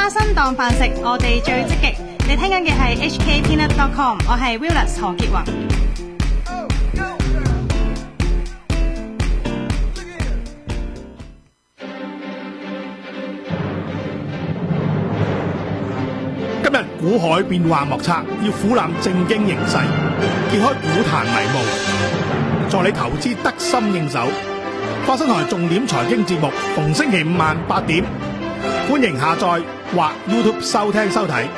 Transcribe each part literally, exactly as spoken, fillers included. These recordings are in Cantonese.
花生當飯食，我哋最積極。你聽緊嘅係 H K Peanut dot com， 我係 Willis 何潔雲。 今日股海變幻莫測，要俯瞰正經形勢，揭開股壇迷霧，助你投資得心應手。花生台重點財經節目，逢星期五晚八點，歡迎下載或 YouTube 收聽收睇。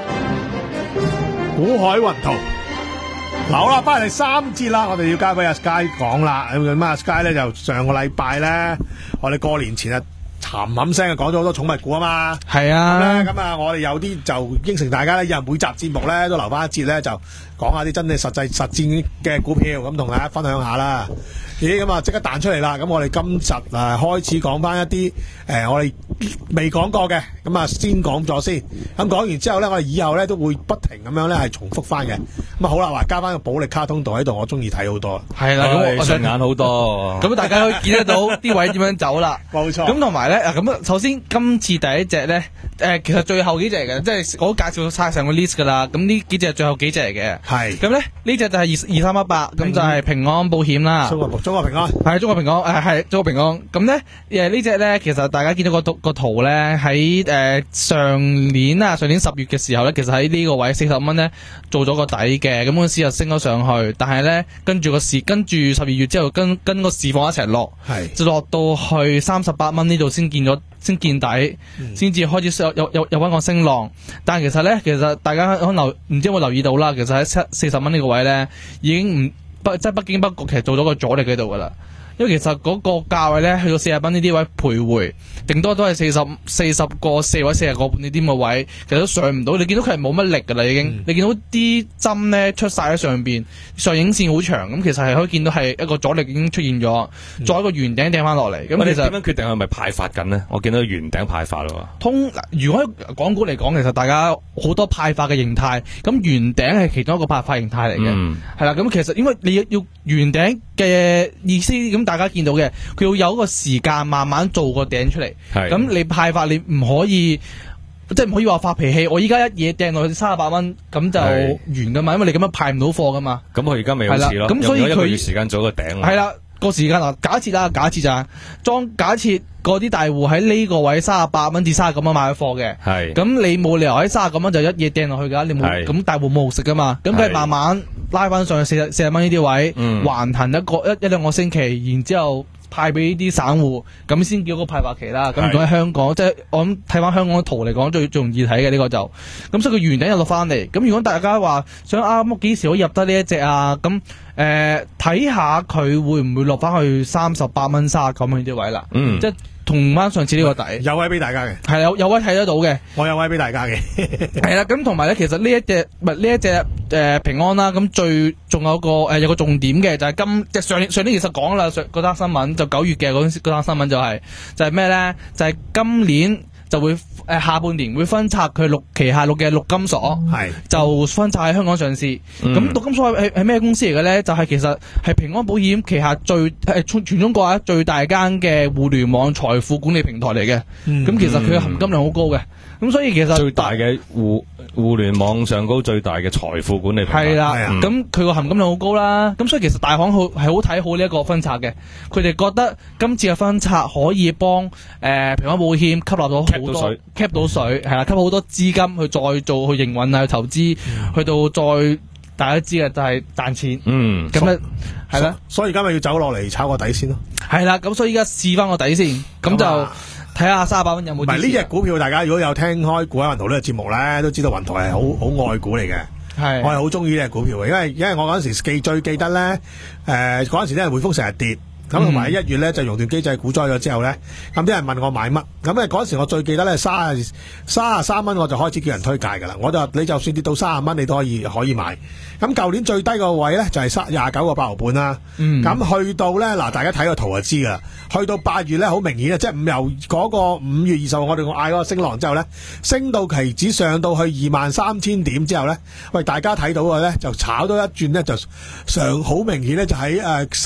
股海雲圖，好啦，翻嚟第三節啦，我哋要交俾阿 Sky 講啦。咁啊 Sky 咧就上個禮拜咧，我哋過年前啊冚冚聲啊講咗好多寵物股啊嘛。 係啊， 咁啊我哋有啲就應承大家咧，以後每集節目咧都留翻一節咧，就講下啲真係實際實戰嘅股票，咁同大家分享下啦。咦，咁啊即刻彈出嚟啦！咁我哋今集啊開始講翻一啲誒、呃、我哋未講過嘅，咁啊先講咗先。咁講完之後咧，我哋以後咧都會不停咁樣咧係重複翻嘅。咁啊好啦，話加翻個保力卡通度喺度，我中意睇好多。 係啦，咁我順眼好多。 咁大家可以見得到啲位點樣走啦。 冇錯。咁同埋咧，咁首先今次第一隻咧，誒、呃、其實最後幾隻嚟嘅，即係我都介紹晒成個 list 噶啦。咁呢幾隻係最後幾隻嚟嘅。係。咁咧呢隻就係二二三一八，咁就係平安保險啦。 中國平安係中國平安，誒係中國平安。咁咧誒呢隻咧，其實大家見到個圖個圖咧，喺誒、呃、上年啊上年十月嘅時候咧，其實喺呢個位四十蚊咧做咗個底嘅，咁嗰陣時就升咗上去，但係咧跟住個市跟住十二月之後跟跟個市況一齊落，就落到去三十八蚊呢度先見咗先見底，先至、嗯、開始有有有有翻個升浪。但係其實咧，其實大家可能留唔知有冇留意到啦，其實喺七四十蚊呢個位咧已經唔。不即係不經不覺，其實做咗個阻力喺度噶啦。因為其實嗰個價位咧，去到四十蚊呢啲位徘徊，頂多都係四十四十個四或者四十個半呢啲咁嘅位，其實都上唔到。你見到佢係冇乜力噶啦，已經。嗯、你見到啲針咧出晒喺上邊，上影線好長，咁其實係可以見到係一個阻力已經出現咗，嗯、再一個圓頂掟翻落嚟。咁、嗯、其實點樣決定係咪派發緊呢？我見到圓頂派發咯。通嗱，如果港股嚟講，其實大家好多派發嘅形態，咁圓頂係其中一個派發形態嚟嘅。係啦、嗯，咁其實因為你要圓頂嘅意思咁。大家見到嘅，佢要有一個時間慢慢做個頂出嚟。咁你派發你唔可以，即係唔可以話發脾氣。我依家一嘢掟落去三十八蚊，咁就完噶嘛。因為你咁樣派唔到貨噶嘛。咁佢而家咪好似咯。咁所以佢一個月時間做個頂。係啦，個時間嗱，假設啦，假設咋，裝假設嗰啲大戶喺呢個位三十八蚊至三十九蚊買咗貨嘅。係。咁你冇理由喺三十九蚊就一嘢掟落去噶，你冇咁大戶冇好食噶嘛。咁佢慢慢拉翻上去四十四十蚊呢啲位，嗯、橫行一個一一兩個星期，然之後派俾啲散戶，咁先叫個派發期啦。咁如果喺香港，即係我諗睇翻香港嘅圖嚟講，最最容易睇嘅呢個就，咁所以佢圓頂又落翻嚟。咁如果大家話想啱幾時可以入得呢一隻啊？咁誒睇下佢會唔會落翻去三十八蚊、三十九蚊呢啲位啦？嗯，即係。同翻上次呢個底有位俾大家嘅， 係有有位睇得到嘅， 我有位俾大家嘅， 係啦。咁同埋咧，其實呢一隻唔係呢一隻誒、呃、平安啦。咁最仲有個誒、呃、有個重點嘅就係、是、今即係上年上年其實講啦，上嗰單新聞就九月嘅嗰嗰單新聞就係、是、就係咩咧？就係、是、今年就會誒、呃、下半年會分拆佢六旗下六嘅陸金所，係、嗯、就分拆喺香港上市。咁陸、嗯、金所係係咩公司嚟嘅咧？就係、是、其實係平安保險旗下最係全全中國啊最大間嘅互聯網財富管理平台嚟嘅。咁、嗯、其實佢嘅含金量好高嘅。咁所以其實最大嘅互互聯網上高最大嘅財富管理平台係啦。咁佢個含金量好高啦。咁所以其實大行好係好睇好呢一個分拆嘅。佢哋覺得今次嘅分拆可以幫誒、呃、平安保險吸納到好多 cap 到水係啦，吸好多資金去再做去營運啊，去投資，嗯、去到再大家知嘅就係賺錢。嗯，咁咧係啦， 所以而家咪要走落嚟炒個底先咯。係啦，咁所以而家試翻個底先，咁就。睇下三十八蚊有冇？唔係呢隻股票，大家如果有聽開股海雲圖呢個節目咧，都知道雲圖係好好愛股嚟嘅。係，我係好中意呢隻股票嘅，因為因為我嗰陣時記最記得咧，誒嗰陣時咧匯豐成日跌。咁同埋一月咧就熔斷機制股災咗之後咧，咁啲人問我買乜，咁咧嗰時我最記得咧三三十三蚊我就開始叫人推介噶啦，我就話你就算跌到三十蚊你都可以可以買。咁舊年最低個位咧就係三廿九個八毫半啦。咁、嗯、去到咧嗱，大家睇個圖就知噶啦，去到八月咧好明顯啊，即係五由嗰個五月二十號我哋嗌嗰個升浪之後咧，升到期指上到去二萬三千點之後咧，喂大家睇到嘅咧就炒多一轉咧就上好明顯咧就喺誒十。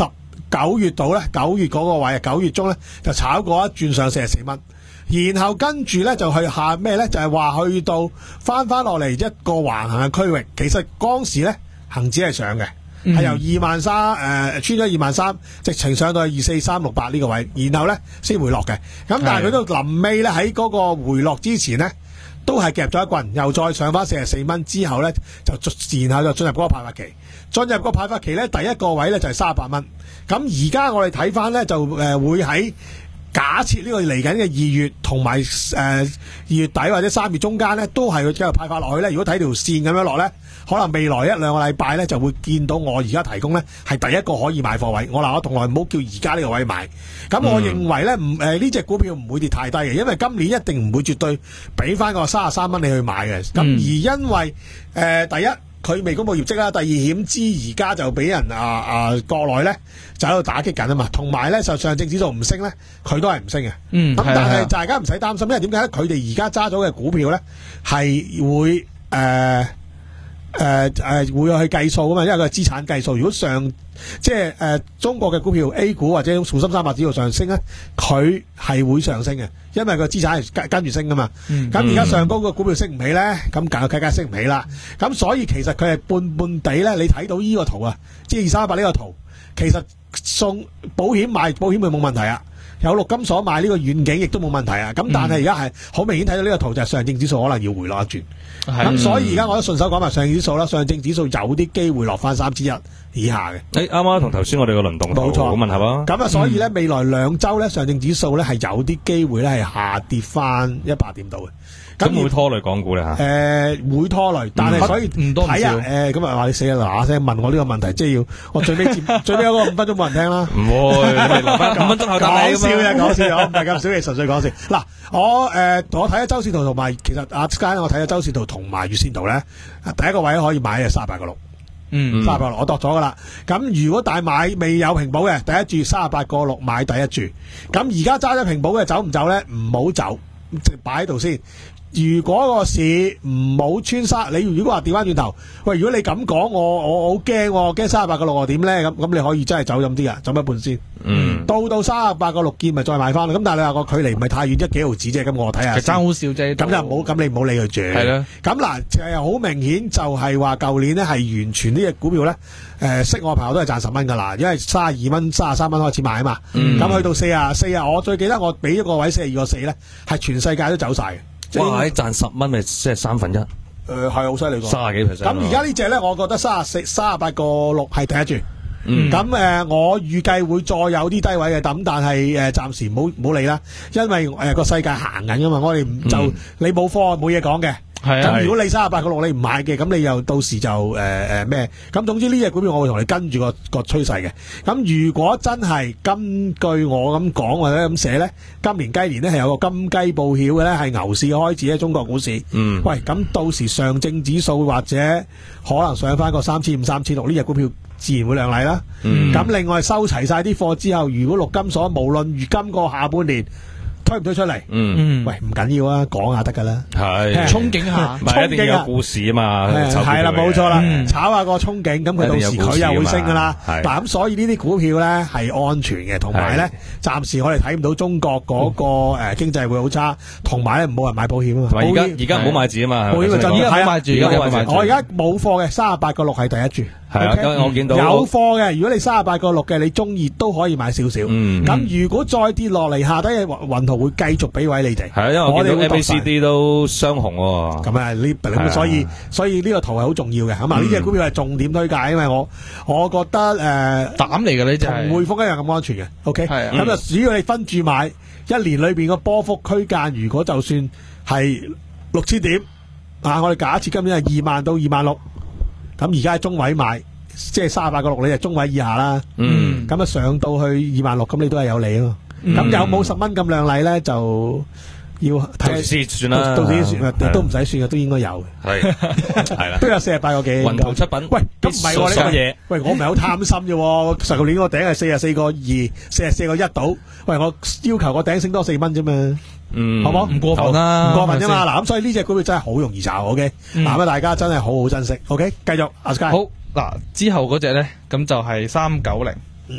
九月度咧，九月嗰個位啊，九月中咧就炒過一轉上四十四蚊，然後跟住咧就去下咩咧？就係、是、話去到翻翻落嚟一個橫行嘅區域。其實當時咧恒指係上嘅，係、嗯、由二萬三誒穿咗二萬三，直情上到去二四三六八呢個位，然後咧先回落嘅。咁但係佢都臨尾咧喺嗰個回落之前咧，都係夾咗一棍，又再上翻四十四蚊之後咧，就然後就進入嗰個派發期。進入個派發期咧，第一個位咧就係三十八蚊。咁而家我哋睇翻咧，就誒、呃、會喺假設呢個嚟緊嘅二月同埋誒二月底或者三月中間咧，都係佢繼續派發落去咧。如果睇條線咁樣落咧，可能未來一兩個禮拜咧就會見到我而家提供咧係第一個可以買貨位。我嗱我從來唔好叫而家呢個位買。咁我認為咧唔誒呢隻股票唔會跌太低嘅，因為今年一定唔會絕對俾翻個三十三蚊你去買嘅。咁、嗯、而因為誒、呃、第一。佢未公布業績啦，第二險資而家就俾人啊啊國內咧就喺度打擊緊啊嘛，同埋咧就上證指數唔升咧，佢都係唔升嘅。嗯，咁但係大家唔使擔心，因為點解咧？佢哋而家揸咗嘅股票咧係會誒誒誒會去計數啊嘛，因為佢係資產計數。如果上即係誒、呃、中國嘅股票 A 股或者滬深三百指數上升咧，佢係會上升嘅，因為個資產係跟跟住升噶嘛。咁而家上高個股票升唔起咧，咁梗係梗係升唔起啦。咁所以其實佢係半半地咧，你睇到呢個圖啊，即係二三一八呢個圖，其實送保險買保險佢冇問題啊。有陸金所買呢個遠景亦都冇問題啊！咁但係而家係好明顯睇到呢個圖就係上證指數可能要回落一轉，咁、嗯、所以而家我都順手講埋上證指數啦。上證指數有啲機會落翻三千一以下嘅。誒啱啱同頭先我哋個輪動圖冇錯好吻合啊！咁啊，所以咧、嗯、未來兩週咧上證指數咧係有啲機會咧係下跌翻一百點度嘅。咁會拖累港股咧嚇？誒、呃、會拖累，但係所以唔多唔少。睇下誒咁啊話你死啦嗱嗱聲問我呢個問題，即係要我最尾最尾嗰個五分鐘冇人聽啦。唔會留翻五分鐘後答你。講笑啫，講笑，我唔係咁少嘢，純粹講笑。嗱，我誒、呃、我睇咗周線圖同埋其實阿 Sky 我睇咗周線圖同埋月線圖咧，第一個位可以買係三十八個六。嗯，三十八個六我度咗噶啦。咁如果大買未有平保嘅第一注三十八個六買第一注。咁而家揸咗平保嘅走唔走咧？唔好走，直擺喺度先。如果個市唔好穿沙，你如果話調翻轉頭，喂，如果你咁講，我我好驚，驚三十八個六點咧，咁咁你可以真係走咁啲啊，走一半先。嗯，到到三十八個六見咪再買翻咯。咁但係你話個距離唔係太遠，一幾毫子啫。咁我睇下。爭好少啫。咁就唔好，咁你唔好理佢住。係啦。咁嗱，就係好明顯就係話舊年咧係完全呢隻股票咧，誒、呃，識我朋友都係賺十蚊噶啦，因為三十二蚊、三十三蚊開始買啊嘛。咁、嗯、去到四啊四啊，我最記得我俾一個位四十二個四咧，係全世界都走晒嘅。哇！喺賺十蚊咪即係三分一，誒係好犀利個，三十幾 percent。咁而家呢隻咧，我覺得三十四、三十八個六係第一注。嗯，咁誒、呃，我預計會再有啲低位嘅，咁但係誒暫時唔好唔好理啦，因為誒個、呃、世界行緊噶嘛，我哋唔就、嗯、你冇貨冇嘢講嘅。係啊，咁如果你三十八個六你唔買嘅，咁你又到時就誒誒咩？咁、呃、總之呢隻股票我會同你跟住個個趨勢嘅。咁如果真係根據我咁講或者咁寫咧，今年雞年咧係有個金雞報曉嘅咧，係牛市開始喺中國股市。嗯，喂，咁到時上證指數或者可能上翻個三千五、三千六，呢隻股票自然會亮麗啦。嗯，咁另外收齊晒啲貨之後，如果陸金所無論如今個下半年。推唔推出嚟？嗯，喂，唔緊要啊，講下得噶啦。係，憧憬下，唔係一定有故事啊嘛。係啦，冇錯啦，炒下個憧憬，咁佢到時佢又會升噶啦。嗱，咁所以呢啲股票咧係安全嘅，同埋咧暫時我哋睇唔到中國嗰個誒經濟會好差，同埋咧冇人買保險啊嘛。同埋而家而家唔好買字啊嘛。保險就而家唔好買住，而家唔好買住。我而家冇貨嘅，三十八個六係第一注。係啊，因為我見到有貨嘅，如果你三十八個六嘅，你中意都可以買少少。嗯，咁如果再跌落嚟，下低嘅雲圖會繼續俾位你哋。係啊，因為我見到 M A C D 都雙紅喎。咁啊，呢咁所以所以呢個圖係好重要嘅。咁啊，呢隻股票係重點推介，因為我我覺得誒膽嚟嘅呢隻同匯豐一樣咁安全嘅。OK，係啊。咁啊，只要你分住買，一年裏邊個波幅區間，如果就算係六千點啊，我哋假設今年係二萬到二萬六。咁而家喺中位買，即係三十八個六，你就中位以下啦。嗯，咁啊上到去二萬六，咁你都係有利咯。咁、嗯、有冇十蚊咁靚麗咧？就要睇先算啦。到時算都唔使算嘅，都應該有嘅。係係啦，都有四十八個幾。雲圖出品，喂，咁唔係喎呢嘢。喂，我唔係好貪心啫。上個年個頂係四十四個二，四十四個一到。喂，我要求個頂升多四蚊啫嘛。嗯，好唔好？唔過分啦，唔過分啫嘛。嗱，咁所以呢隻股票真係好容易炒。OK，嗱咁啊，大家真係好好珍惜。OK，繼續阿 Sky。好嗱，之後嗰隻咧，咁就係三九零。嗯，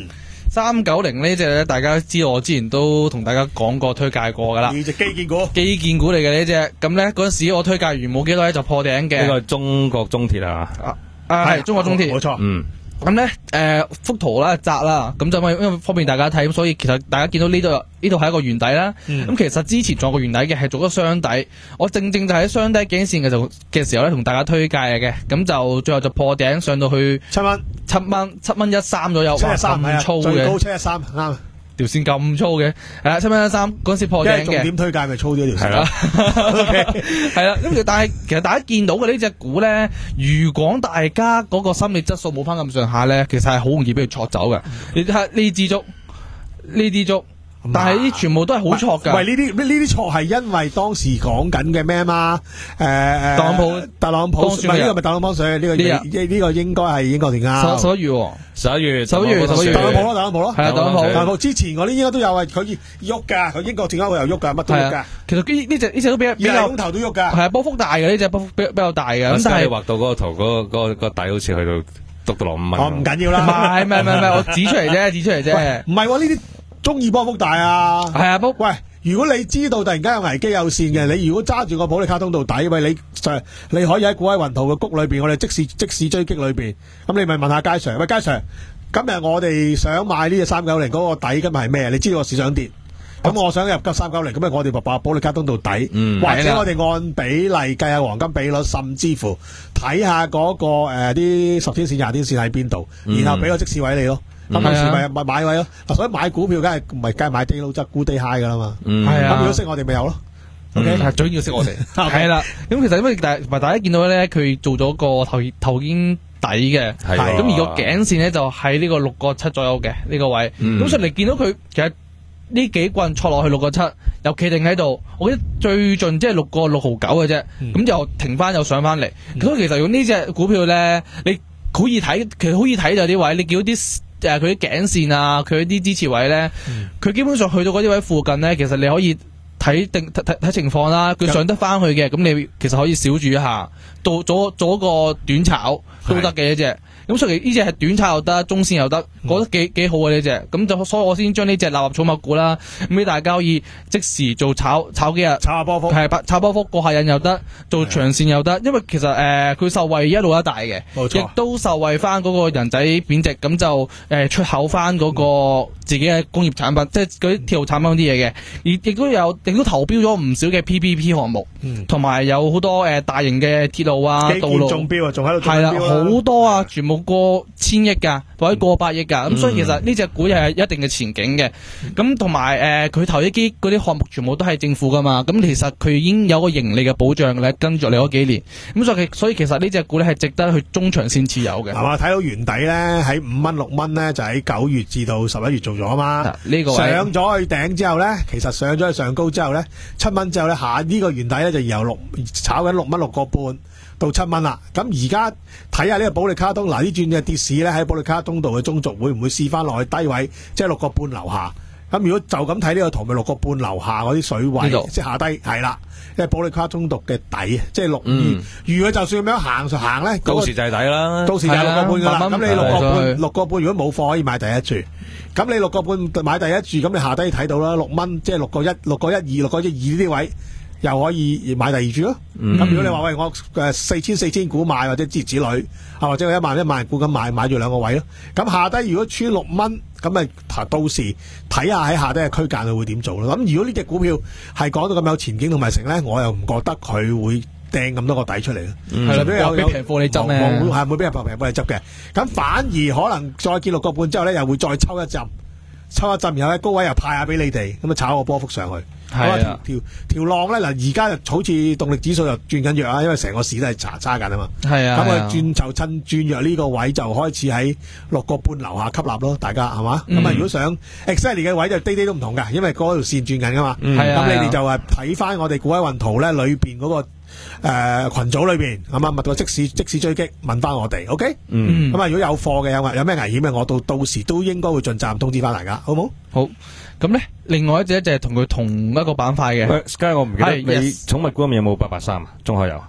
三九零呢隻咧，大家都知道我之前都同大家講過推介過噶啦。 呢隻基建股， 基建股嚟嘅呢隻，咁咧嗰陣時我推介完冇幾耐咧就破頂嘅。 呢個係中國中鐵啊， 啊啊係中國中鐵， 冇錯， 嗯。 咁咧，誒、呃、幅圖啦窄啦，咁就因為因為方便大家睇，咁所以其實大家見到呢度呢度係一個圓底啦。咁、嗯、其實之前做過圓底嘅係做咗雙底，我正正就喺雙底頸線嘅就嘅時候咧，同大家推介嘅，咁就最後就破頂上到去七蚊， 七蚊七蚊一三左右， 七一三咁粗嘅， 最高七一三啱。 條線咁粗嘅，係啦，七蚊一三嗰陣時破頂嘅。 重點推介咪粗啲條線啦。 係啦，咁但係其實大家見到嘅呢隻股咧，如果大家嗰個心理質素冇翻咁上下咧，其實係好容易俾佢挫走嘅。你睇下呢支竹，呢支竹。但係呢全部都係好錯噶。 喂，呢啲呢啲錯係因為當時講緊嘅咩嘛？誒誒，特朗普特朗普，唔係呢個咪特朗普水？呢個呢呢個應該係英國定啱？ 十一月， 十一月， 十一月，十一月， 特朗普咯，特朗普咯， 係啊，特朗普。 特朗普之前嗰啲應該都有係佢喐噶，佢英國點解會又喐噶？乜都喐噶。 其實呢呢隻呢隻都比較比較， 公頭都喐噶。 係啊，波幅大嘅呢隻波幅比比較大嘅。咁但係畫到嗰個圖，嗰個嗰個底好似去到篤到落五蚊。 哦，唔緊要啦。 唔係唔係唔係，我指出嚟啫，指出嚟啫。 唔係喎，呢啲。中意波幅大啊， 係啊，波喂，如果你知道突然間有危機有線嘅，你如果揸住個保利卡通道底，喂，你就你可以喺股海雲圖嘅谷裏邊，我哋即時即時追擊裏邊，咁你咪問下佳 Sir，喂，佳 Sir，今日我哋想買呢隻三九零嗰個底，今日係咩？你知道個市想跌，咁我想入急三九零，咁咪我哋白白保利卡通道底， 嗯、 或者我哋按比例計下黃金比率，甚至乎睇下嗰個誒啲十天線、廿天線喺邊度，然後俾個即時位你咯。咁有時咪咪買位咯，所以買股票梗係唔係梗係買 day low 則沽 day high 噶啦嘛。 係啊， 咁如果識我哋咪有咯。OK， 係最緊要識我哋。係啦，咁其實因為大同埋大家見到咧，佢做咗個頭頭肩底嘅，係咁而個頸線咧就喺呢個六個七左右嘅呢個位。咁所以你見到佢其實呢幾棍挫落去六個七，又企定喺度。我覺得最盡即係六個六毫九嘅啫，咁就停翻又上翻嚟。所以其實用呢隻股票咧，你好易睇，其實好易睇就啲位，你見到啲。誒佢啲頸線啊，佢啲支持位咧，佢、嗯、基本上去到嗰啲位附近咧，其實你可以睇定睇睇情況啦。佢上得翻去嘅，咁你其實可以少注一下，到做做個短炒都得嘅呢隻。咁所以呢隻係短炒又得，中線又得，覺得幾幾好嘅呢隻。咁就所以我先將呢隻納入寵物股啦，咁俾大家可以即時做炒炒幾日， 炒下波幅， 係炒波幅過下癮又得，做長線又得。因為其實誒佢、呃、受惠一路一大嘅，亦都受惠翻嗰個人仔貶值，咁就誒、呃、出口翻嗰個自己嘅工業產品，嗯、即係嗰啲鐵路產品嗰啲嘢嘅，亦亦都有亦都投標咗唔少嘅 P P P 項目，同埋、嗯、有好多誒、呃、大型嘅鐵路啊、道路中標啊，仲喺度中標係啦，好多啊，全部過千億噶，或者過百億噶，咁、嗯、所以其實呢隻股又係一定嘅前景嘅。咁同埋誒，佢投呢啲嗰啲項目全部都係政府噶嘛，咁其實佢已經有個盈利嘅保障咧，跟住你嗰幾年。咁所以所以其實呢隻股咧係值得去中長線持有嘅。 係嘛，睇到圓底咧喺五蚊六蚊咧，就喺九月至到十一月做咗啊嘛。呢、這個上咗去頂之後咧，其實上咗去上高之後咧，七蚊之後咧，下呢個圓底咧就由六炒緊六蚊六個半。到七蚊啦，咁而家睇下呢個保利卡通，嗱呢轉嘅跌市咧喺保利卡通度嘅中軸會唔會試翻落去低位，即係六個半樓下？咁如果就咁睇呢個圖，咪六個半樓下嗰啲水位，即係下低係啦，因為保利卡通度嘅底，即係六二。如果就算咁樣行就行咧， 到時就係底啦， 到時就係六個半噶啦。咁你六個半，六個半如果冇貨可以買第一注，咁你六個半買第一注，咁你下低睇到啦，六蚊即係六個一，六個一二，六個一二呢啲位。又可以買第二注咯。咁、嗯、如果你話喂我誒四千四千股買或者之子女啊，或者一萬一萬股咁買買住兩個位咯。咁下低如果穿六蚊，咁咪到時睇下喺下低嘅區間佢會點做咯。咁如果呢隻股票係講到咁有前景同埋成咧，我又唔覺得佢會掟咁多個底出嚟咯。係啦，有俾平貨你執咩？係會俾人平貨你執嘅。咁反而可能再見六個半之後咧，又會再抽一陣，抽一陣，然後喺高位又派下俾你哋，咁啊炒個波幅上去。係啊，條條浪咧嗱，而家就好似動力指數又轉緊弱啊，因為成個市都係查揸緊啊嘛。係啊，咁我轉就趁轉弱呢個位就開始喺六個半樓下吸納咯，大家係嘛？咁啊、嗯，如果想 exactly 嘅位就啲啲都唔同噶，因為嗰條線轉緊噶嘛。係啊，咁你哋就係睇翻我哋股海雲圖咧裏邊嗰個。誒、呃，群組裏邊咁啊，密到即時即時追擊，問翻我哋 ，OK？嗯，咁啊，如果有貨嘅有有咩危險嘅，我到到時都應該會盡責任通知翻大家，好唔好？ 好，咁咧，另外一隻就係同佢同一個板塊嘅。 Sky，我唔記得你寵物股入面有冇八八三啊？中海油。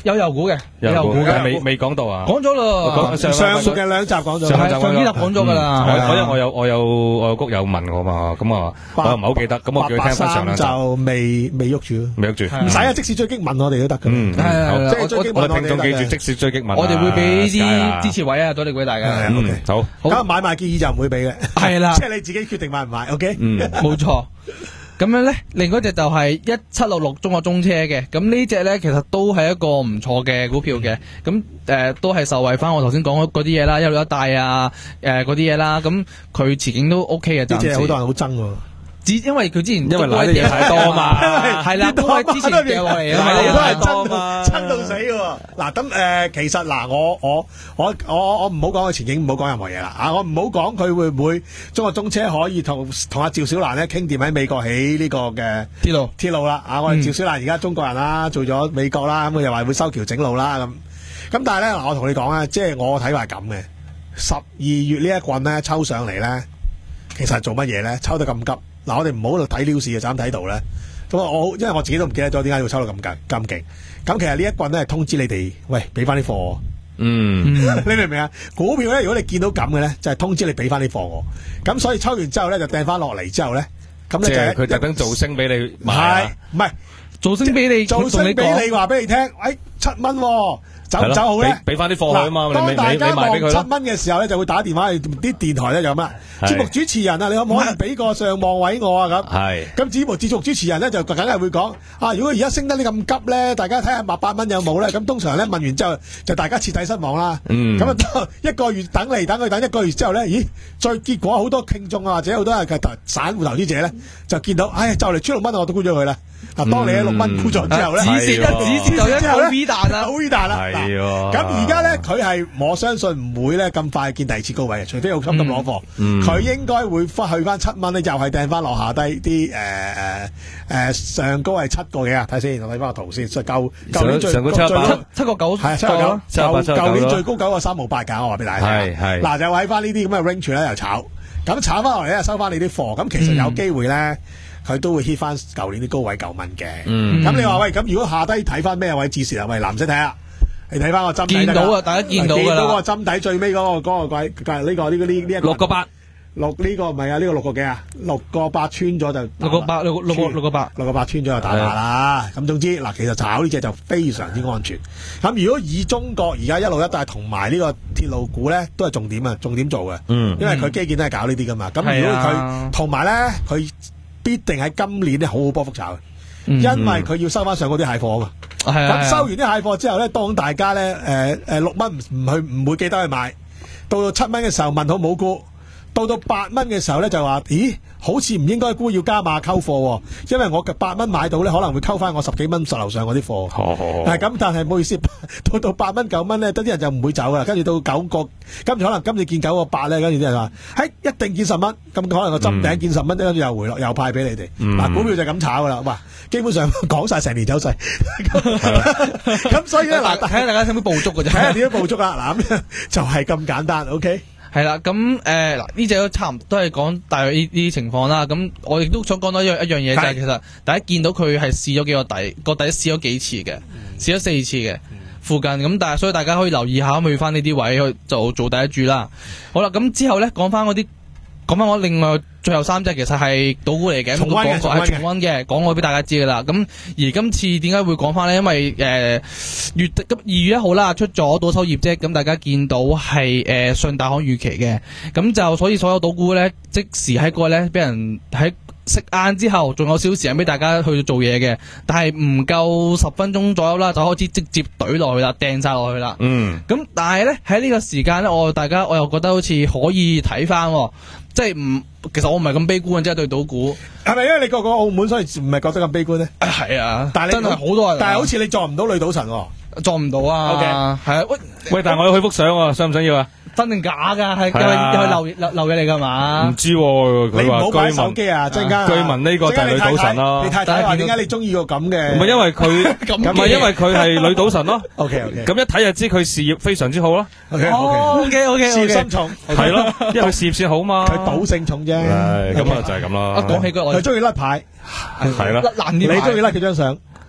有油股嘅， 有油股嘅， 未未講到啊？ 講咗啦， 上述嘅兩集講咗， 上上呢集講咗噶啦。 我因為我有我有我有谷友問我嘛，咁啊我又唔係好記得，咁我叫佢聽翻上兩集就未未喐住， 未喐住， 唔使啊！即使追擊問我哋都得嘅。 嗯， 即係追擊問我哋聽眾記住，即使追擊問， 我哋會俾啲支持位啊，多啲俾大家。 嗯，好， 咁買賣建議就唔會俾嘅， 係啦， 即係你自己決定買唔買。OK， 嗯， 冇錯。咁樣咧，另外一隻就係一七六六中國中車嘅，咁呢隻咧其實都係一個唔錯嘅股票嘅，咁誒、呃、都係受惠翻我頭先講嗰啲嘢啦，一路一帶啊，誒嗰啲嘢啦，咁佢前景都 OK 嘅， 呢隻好多人好憎喎。 只因為佢之前因為買啲嘢太多嘛， 係啦，因為之前嘅落嚟啊， 買啲嘢太多嘛，憎到死喎。嗱咁誒，其實嗱，我我我我我唔好講佢前景，唔好講任何嘢啦。啊，我唔好講佢會唔會中國中車可以同同阿趙小蘭咧傾掂喺美國起呢個嘅鐵路鐵路啦。啊，我哋趙小蘭而家中國人啦，做咗美國啦，咁佢又話會修橋整路啦咁。咁但係咧，嗱，我同你講啊，即係我睇法係咁嘅。十二月呢一棍咧抽上嚟咧，其實係做乜嘢咧？抽得咁急。嗱，我哋唔好喺度睇 news 嘅，就咁睇到咧。咁我因為我自己都唔記得咗點解要抽到咁緊咁勁。咁其實呢一棍咧係通知你哋，喂，俾翻啲貨我。 嗯， 你明唔明啊？股票咧，如果你見到咁嘅咧，就係、是、通知你俾翻啲貨我。咁所以抽完之後咧，就掟翻落嚟之後咧，咁咧就係佢特登造聲俾你買， 係唔係造聲俾你？ 造聲俾你話俾你聽，哎，七蚊、哦。走唔走好咧？ 俾翻啲貨佢啊嘛！ 當大家望七蚊嘅時候咧，就會打電話去啲電台咧，就咁啦。節目主持人啊，你可唔可以俾個上望位我啊？咁係。咁節目節目主持人咧，就梗係會講啊！如果而家升得你咁急咧，大家睇下八百蚊有冇咧？咁通常咧問完之後，就大家徹底失望啦。嗯。咁啊，一個月等嚟等去等一個月之後咧，咦？再結果好多聽眾啊，或者好多係散戶投資者咧，就見到，哎呀，就嚟出六蚊，我都沽咗佢啦。嗱，當你喺六蚊沽咗之後咧， 止蝕一止蝕就一好 V 彈啦， 好 V 彈啦。 係喎。 咁而家咧，佢係我相信唔會咧咁快見第二次高位嘅，除非好心急攞貨。佢應該會翻去翻七蚊咧，又係掟翻落下低啲誒誒誒上高係七個幾啊？睇先，我睇翻個圖先。所以舊舊年最上高七最七個九係七個九，舊舊年最高九個三毫八㗎，我話俾大家聽。 係係。 嗱就喺翻呢啲咁嘅 range 咧，又炒，咁炒翻落嚟咧，收翻你啲貨。咁其實有機會咧。佢都會 hit 翻舊年啲高位九蚊嘅，咁、嗯、你話喂，咁如果下低睇翻咩位置時啊？喂，藍色睇下，你睇翻個針底， 見到啊，大家見到㗎啦， 見到個針底最尾嗰、嗰個嗰、嗰個位，呢、呢個呢、呢個呢呢一六個八， 六呢、呢個唔係啊，呢、呢個六個幾啊？六個八穿咗就六個八，六六個六個八， 六個八穿咗就打下啦。咁總之嗱，其實炒呢隻就非常之安全。咁如果以中國而家一路一帶同埋呢個鐵路股咧，都係重點啊，重點做嘅，嗯、因為佢基建都係搞呢啲噶嘛。咁、嗯、如果佢同埋咧，佢必定喺今年咧好好波幅炒嘅，因為佢要收翻上嗰啲蟹貨啊嘛。咁、嗯、收完啲蟹貨之後咧，當大家咧誒誒六蚊唔唔去唔會記得去買，到到七蚊嘅時候問好冇沽，到到八蚊嘅時候咧就話，咦，好似唔應該沽，要加碼溝貨，因為我嘅八蚊買到咧可能會溝翻我十幾蚊十樓上嗰啲貨。係咁，但係唔好意思，到到八蚊九蚊咧，得啲人就唔會走噶啦。跟住到九個，跟住可能今次見九個八咧，跟住啲人話，嘿，一定見十蚊，咁可能個針頂見十蚊，跟住又回落，又派俾你哋。嗱、嗯，股票就咁炒噶啦，哇，基本上講晒成年走勢。咁所以咧，嗱，睇下大家使唔使捕捉嘅啫，睇下點樣捕捉啦。嗱，咁就係咁簡單。OK。 係啦，咁誒嗱呢隻都差唔多都係講大約呢啲情況啦。咁我亦都想講多一樣一樣嘢，就係其實大家見到佢係試咗幾個底，個底試咗幾次嘅，試咗四次嘅附近。咁但係所以大家可以留意下，去翻呢啲位去就做第一注啦。好啦，咁之後咧講翻嗰啲。講翻我另外最後三隻其實係賭股嚟嘅， 重溫嘅， 係重溫嘅，講過俾大家知噶啦。咁而今次點解會講翻呢？因為誒、呃、月咁二月一號啦，出咗賭收業績，咁大家見到係誒上大行預期嘅，咁就所以所有賭股咧即時喺嗰個咧俾人喺食晏之後，仲有少少時間俾大家去做嘢嘅，但係唔夠十分鐘左右啦，就開始直接懟落去啦，掟晒落去啦。嗯，咁但係咧喺呢個時間咧，我大家我又覺得好似可以睇翻。即係唔，其實我唔係咁悲觀，即係對賭股。係咪因為你個個澳門，所以唔係覺得咁悲觀咧？係啊，但係真係好多人。但係好似你撞唔到女賭神，撞唔到啊。O K，係啊，喂喂，但係我要去幅相喎，想唔想要啊？真定假噶？係又係流流流嘢嚟噶嘛？唔知喎，佢話居民手機啊，陣間據聞呢個就係女賭神咯。你太太話點解你中意個咁嘅？唔係因為佢，唔係因為佢係女賭神咯。O K O K，咁一睇就知佢事業非常之好咯。O K O K O K，事業心重係咯，因為佢事業先好嘛。佢賭性重啫。咁啊就係咁啦。講起佢，佢中意甩牌，係啦。你中意甩佢張相？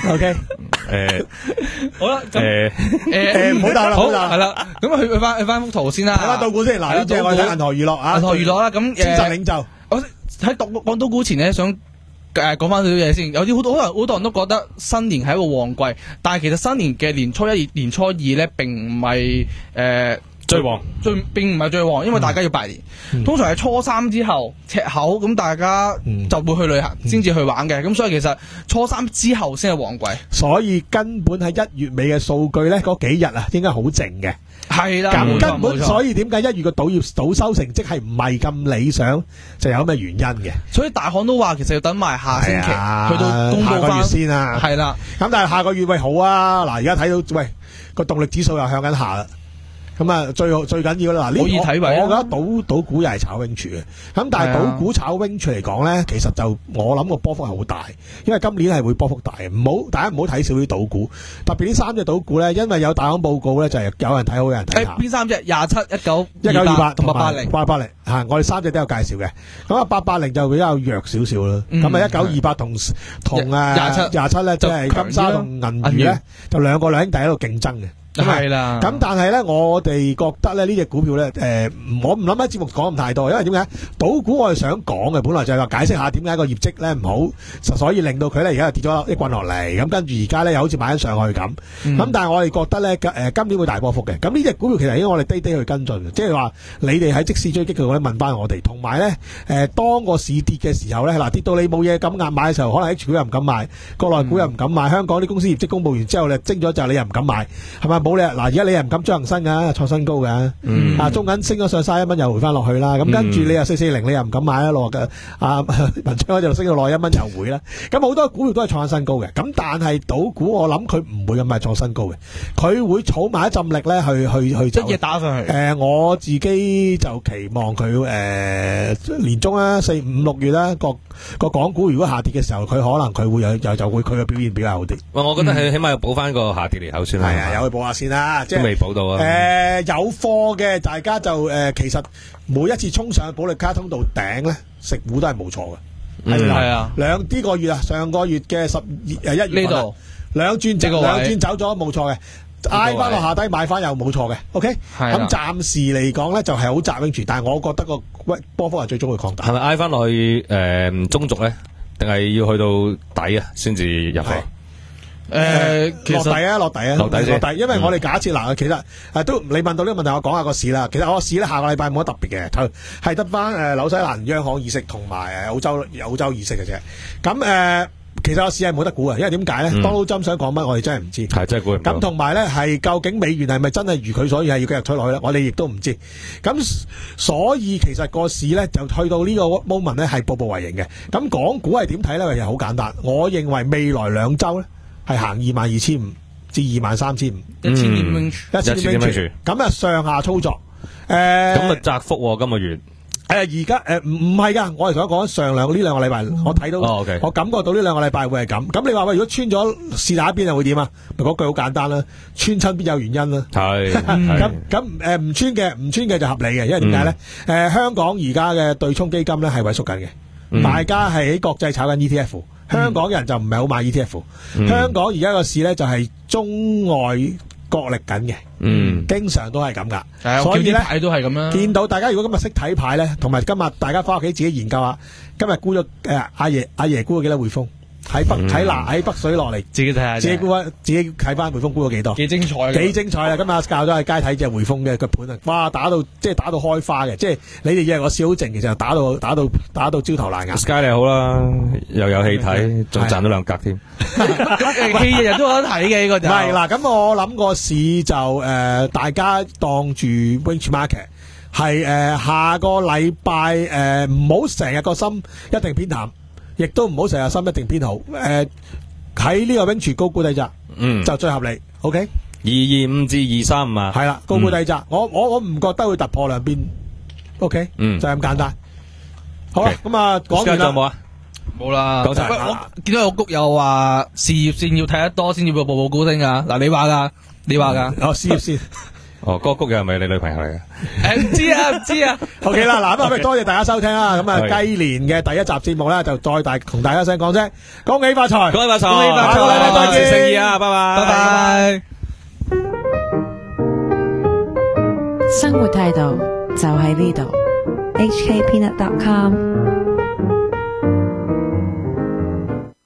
OK， 誒， 好啦，咁誒誒唔好答啦，唔好好答係啦，咁去去翻去翻幅圖先啦， 睇翻賭股先。嗱，呢隻我哋睇銀河娛樂啊， 銀河娛樂啦，咁精神領袖。 我喺講講賭股前咧，想誒講翻少少嘢先。有啲好多可能好多人都覺得新年係一個旺季，但係其實新年嘅年初一、年初二咧並唔係誒最旺， 最並唔係最旺，因為大家要拜年。 嗯、 通常係初三之後赤口，咁大家就會去旅行先至、嗯、去玩嘅。咁所以其實初三之後先係旺季。 所以根本喺一月尾嘅數據咧，嗰幾日啊，應該好靜嘅。 係啦， 咁根本所以點解一月嘅賭業賭收成績係唔係咁理想，就有咁嘅原因嘅。 所以大行都話其實要等埋下星期、啊、去到公布翻下個月先啊。 係啦， 咁但係下個月喂好啊，嗱而家睇到喂個動力指數又向緊下啦。咁啊，最最緊要啦！嗱，呢可以睇位， 我覺得賭賭股又係炒 wing 嘅。咁但係賭股炒 wing 嚟講咧，其實就我諗個波幅係好大，因為今年係會波幅大嘅。唔好大家唔好睇少啲賭股，特別呢三隻賭股咧，因為有大行報告咧，就係有人睇好，有人睇淡。 邊三隻？廿七、一九、 一九二八同八八零、 八八零嚇，我哋三隻都有介紹嘅。咁啊，八八零就比較弱少少啦。咁啊，一九二八同同誒廿七廿七咧，即係金沙同銀娛咧，就兩個兩兄弟喺度競爭嘅。 係啦， 咁但係咧，我哋覺得咧呢隻股票咧，誒、呃，我唔諗喺節目講咁太多，因為點解賭股我係想講嘅，本來就係話解釋下點解個業績咧唔好，所以令到佢咧而家又跌咗一棍落嚟，咁跟住而家咧又好似買緊上去咁，咁、嗯、但係我哋覺得咧，誒、呃，今年會大波幅嘅，咁呢隻股票其實應該我哋低低去跟進嘅，即係話你哋喺即時追擊佢嗰啲問翻我哋，同埋咧，誒、呃，當個市跌嘅時候咧，嗱跌到你冇嘢敢壓買嘅時候，可能 H 股又唔敢買，國內股又唔敢買，香港啲公司業績公布完之後咧，升咗之後你又唔敢買，係咪？冇理嗱，而家你又唔敢將恒生噶創新高噶，嗯、啊中銀升咗上三一蚊又回翻落去啦，咁、嗯、跟住你又四四零你又唔敢買啦，落嘅啊文昌就升到落一蚊又回啦，咁好多股票都係創新高嘅，咁但係賭股我諗佢唔會咁快創新高嘅，佢會儲埋一陣力咧去去去即係打上去。誒、 呃，我自己就期望佢誒、呃、年中啦，四五六月啦，個個港股如果下跌嘅時候，佢可能佢會有又就會佢嘅表現比較好啲。 喂，我覺得係起碼要補翻個下跌裂口先啦。係啊， 有去補下先啦，即係未補到啊。 誒、呃，有貨嘅大家就誒、呃，其實每一次衝上去保利卡通道頂咧，食糊都係冇錯嘅。係係啊， 兩呢個月啊，上個月嘅十二誒一月呢度兩轉走兩轉走咗冇錯嘅，挨翻落下低買翻又冇錯嘅。OK，咁暫時嚟講咧就係好窄住，但係我覺得個喂波幅係最終會擴大。 係咪挨翻落去誒、呃、中軸咧，定係要去到底啊先至入去？ 誒、呃，落底啊，落底啊， 落底落底，因為我哋假設嗱、嗯，其實誒都你問到呢個問題，我講下個市啦。其實我個市咧下個禮拜冇乜特別嘅，係得翻誒紐西蘭央行議息同埋誒澳洲澳洲議息嘅啫。咁誒、呃，其實個市係冇得估啊，因為點解咧？Donald Trump想講乜，我哋真係唔知。係真係估唔到。咁同埋咧，係究竟美元係咪真係如佢所願係要繼續推落去咧？我哋亦都唔知。咁所以其實個市咧就去到呢個 moment 咧係步步為營嘅。咁港股係點睇咧？其實好簡單，我認為未來兩週咧。係行二萬二千五至二萬三千五， 一千點 range， 一千點 range，咁啊上下操作，誒， 咁啊窄幅喎，今個月，誒而家誒唔唔係噶，我係想講上兩呢兩個禮拜，我睇到， 哦 okay， 我感覺到呢兩個禮拜會係咁，咁你話喂，如果穿咗是哪一邊又會點啊？咪嗰句好簡單啦，穿親必有原因啦，係，咁咁誒唔穿嘅唔穿嘅就合理嘅，因為點解咧？誒香港而家嘅對沖基金咧係萎縮緊嘅，嗯、大家係喺國際炒緊 E T F。香港人就唔係好買 E T F，嗯、香港而家個市咧就係中外角力緊嘅，嗯，經常都係咁噶， 嗯、所以咧睇都係咁啦。見到大家如果今日識睇牌咧，同埋今日大家翻屋企自己研究下，今日沽咗誒阿爺阿爺沽咗幾多匯豐？喺北喺南喺北水落嚟，自己睇下，自己估翻，自己睇翻匯豐估咗幾多？幾精彩，幾精彩啊！今日教咗喺街睇隻匯豐嘅個盤啊，哇！打到即係打到開花嘅，即係你哋以為我笑好靜，其實打到打到打到焦頭爛額。Sky 你好啦，又有戲睇，仲賺咗兩格添。 戲日日都有得睇嘅呢個就。唔係嗱，咁我諗個市就誒、呃，大家當住 Winch Market 係誒、呃、下個禮拜誒唔好成日個心一定偏淡。亦都唔好成日心一定偏好，誒喺呢個 range 高估低窄，嗯，就最合理。OK，二二五至二三五啊， 係啦，高估低窄，我我我唔覺得會突破兩邊。OK，嗯，就咁簡單。好啦，咁啊講完啦，冇啊， 冇啦。講晒，我見到個谷友話事業線要睇得多先至會步步高升噶。嗱，你話噶，你話噶， 哦，事業線。 哦，嗰個谷友係咪你女朋友嚟嘅？ 誒，唔知啊，唔知啊。 OK 啦，嗱，咁啊，多謝大家收聽啦。咁啊，雞年嘅第一集節目咧，就再大同大家聲講聲，恭喜發財， 恭喜發財， 恭喜發財， 下個禮拜再見， 誠意啊，拜拜， 拜拜。 生活態度就喺呢度。H K Peanut dot com